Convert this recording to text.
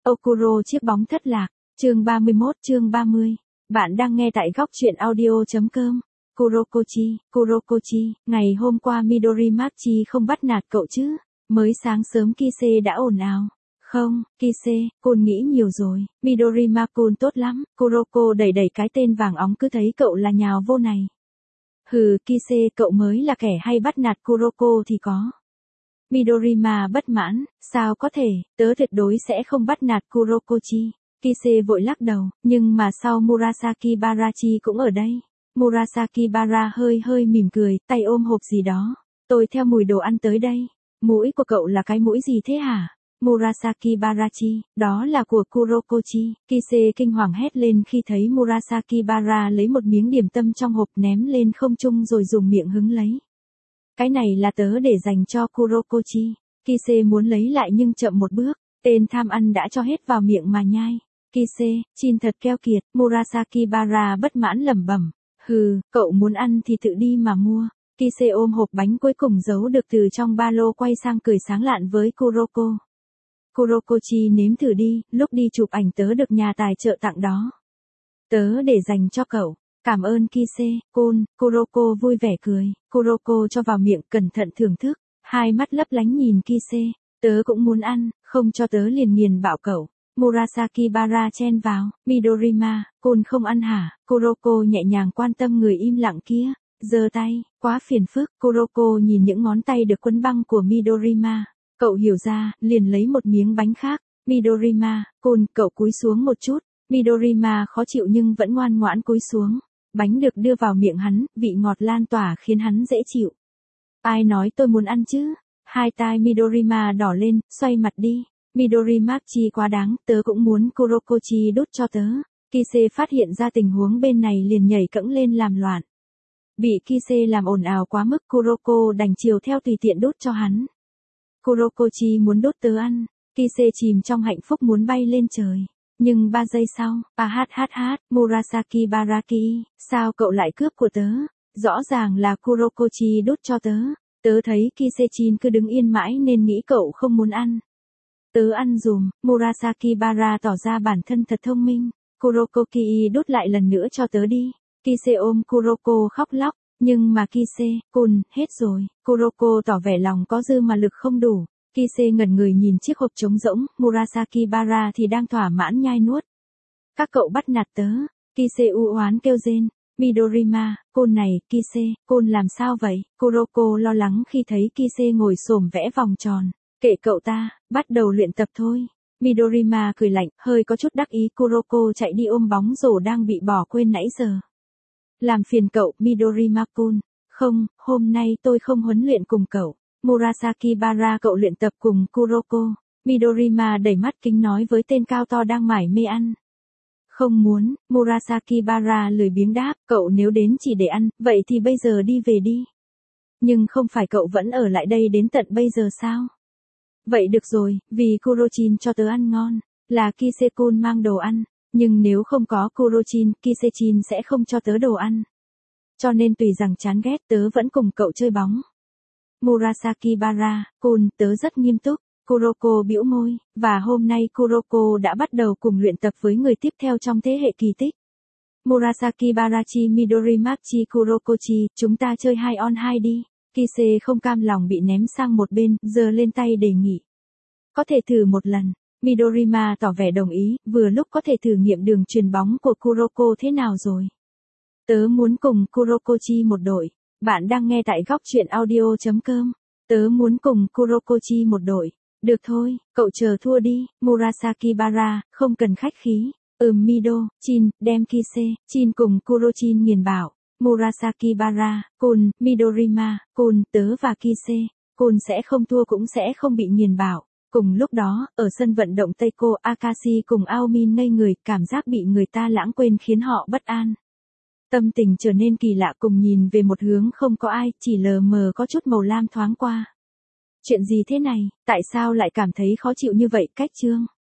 Okuro chiếc bóng thất lạc, chương 31 chương 30. Bạn đang nghe tại góc truyện audio.com. Kurokochi, ngày hôm qua Midori Machi không bắt nạt cậu chứ? Mới sáng sớm Kise đã ồn ào. Không, Kise, nghĩ nhiều rồi, Midori Makun tốt lắm, Kuroko đẩy cái tên vàng óng cứ thấy cậu là nhào vô này. Hừ, Kise, cậu mới là kẻ hay bắt nạt Kuroko thì có. Midorima bất mãn, sao có thể, tớ tuyệt đối sẽ không bắt nạt Kurokochi. Kise vội lắc đầu, nhưng mà sau Murasaki Barachi cũng ở đây. Murasaki Bara hơi mỉm cười, tay ôm hộp gì đó. Tôi theo mùi đồ ăn tới đây. Mũi của cậu là cái mũi gì thế hả? Murasaki Barachi, đó là của Kurokochi. Kise kinh hoàng hét lên khi thấy Murasaki Bara lấy một miếng điểm tâm trong hộp ném lên không trung rồi dùng miệng hứng lấy. Cái này là tớ để dành cho Kurokochi. Kise muốn lấy lại nhưng chậm một bước, tên tham ăn đã cho hết vào miệng mà nhai. Kise, chin thật keo kiệt, Murasaki Bara bất mãn lẩm bẩm. Hừ, cậu muốn ăn thì tự đi mà mua. Kise ôm hộp bánh cuối cùng giấu được từ trong ba lô quay sang cười sáng lạn với Kuroko. Kurokochi nếm thử đi, lúc đi chụp ảnh tớ được nhà tài trợ tặng đó. Tớ để dành cho cậu. Cảm ơn Kise-kun, Kuroko vui vẻ cười, Kuroko cho vào miệng cẩn thận thưởng thức, hai mắt lấp lánh nhìn Kise, tớ cũng muốn ăn, không cho tớ liền nghiền bảo cậu. Murasaki Bara chen vào, Midorima-kun không ăn hả? Kuroko nhẹ nhàng quan tâm người im lặng kia, giơ tay, quá phiền phức, Kuroko nhìn những ngón tay được quấn băng của Midorima, cậu hiểu ra, liền lấy một miếng bánh khác, Midorima-kun, cậu cúi xuống một chút, Midorima khó chịu nhưng vẫn ngoan ngoãn cúi xuống. Bánh được đưa vào miệng hắn, vị ngọt lan tỏa khiến hắn dễ chịu. Ai nói tôi muốn ăn chứ? Hai tai Midorima đỏ lên, xoay mặt đi. Midori Machi quá đáng, tớ cũng muốn Kurokochi đút cho tớ. Kise phát hiện ra tình huống bên này liền nhảy cẫng lên làm loạn. Bị Kise làm ồn ào quá mức Kuroko đành chiều theo tùy tiện đút cho hắn. Kurokochi muốn đút tớ ăn. Kise chìm trong hạnh phúc muốn bay lên trời. Nhưng 3 giây sau, Murasaki Baraki, sao cậu lại cướp của tớ? Rõ ràng là Kurokochi đút cho tớ. Tớ thấy Kisechin cứ đứng yên mãi nên nghĩ cậu không muốn ăn. Tớ ăn dùm, Murasaki Bara tỏ ra bản thân thật thông minh. Kurokoki đút lại lần nữa cho tớ đi. Kise ôm Kuroko khóc lóc, nhưng mà Kise-kun, hết rồi. Kuroko tỏ vẻ lòng có dư mà lực không đủ. Kise ngẩn người nhìn chiếc hộp trống rỗng, Murasaki Bara thì đang thỏa mãn nhai nuốt. Các cậu bắt nạt tớ. Kise u oán kêu rên. Midorima-kun này, Kise-kun làm sao vậy? Kuroko lo lắng khi thấy Kise ngồi xổm vẽ vòng tròn. Kệ cậu ta, bắt đầu luyện tập thôi. Midorima cười lạnh, hơi có chút đắc ý. Kuroko chạy đi ôm bóng rổ đang bị bỏ quên nãy giờ. Làm phiền cậu, Midorima-kun. Không, hôm nay tôi không huấn luyện cùng cậu. Murasaki Bara cậu luyện tập cùng Kuroko. Midorima đẩy mắt kính nói với tên cao to đang mải mê ăn. Không muốn, Murasaki Bara lười biếng đáp, cậu nếu đến chỉ để ăn, vậy thì bây giờ đi về đi. Nhưng không phải cậu vẫn ở lại đây đến tận bây giờ sao? Vậy được rồi, vì Kurochin cho tớ ăn ngon, là Kise-kun mang đồ ăn, nhưng nếu không có Kurochin, Kisechin sẽ không cho tớ đồ ăn. Cho nên tùy rằng chán ghét tớ vẫn cùng cậu chơi bóng. Murasaki Bara-kun, tớ rất nghiêm túc. Kuroko bĩu môi, và hôm nay Kuroko đã bắt đầu cùng luyện tập với người tiếp theo trong thế hệ kỳ tích. Murasaki Barachi Midori Machi Kurokochi, chúng ta chơi 2 on 2 đi. Kise không cam lòng bị ném sang một bên, giơ lên tay đề nghị. Có thể thử một lần. Midorima tỏ vẻ đồng ý, vừa lúc có thể thử nghiệm đường chuyền bóng của Kuroko thế nào rồi. Tớ muốn cùng Kurokochi một đội. Bạn đang nghe tại góc truyện audio.com. Tớ muốn cùng Kurokochi một đội. Được thôi, cậu chờ thua đi, Murasaki Bara, không cần khách khí. Mido-chin, đem Kise-chin cùng Kurochin nghiền bảo. Murasaki Bara-kun, Midorima-kun, tớ và Kise-kun sẽ không thua cũng sẽ không bị nghiền bảo. Cùng lúc đó, ở sân vận động Teiko, Akashi cùng Aomin ngây người, cảm giác bị người ta lãng quên khiến họ bất an. Tâm tình trở nên kỳ lạ cùng nhìn về một hướng không có ai, chỉ lờ mờ có chút màu lam thoáng qua. Chuyện gì thế này, tại sao lại cảm thấy khó chịu như vậy? Cách chương.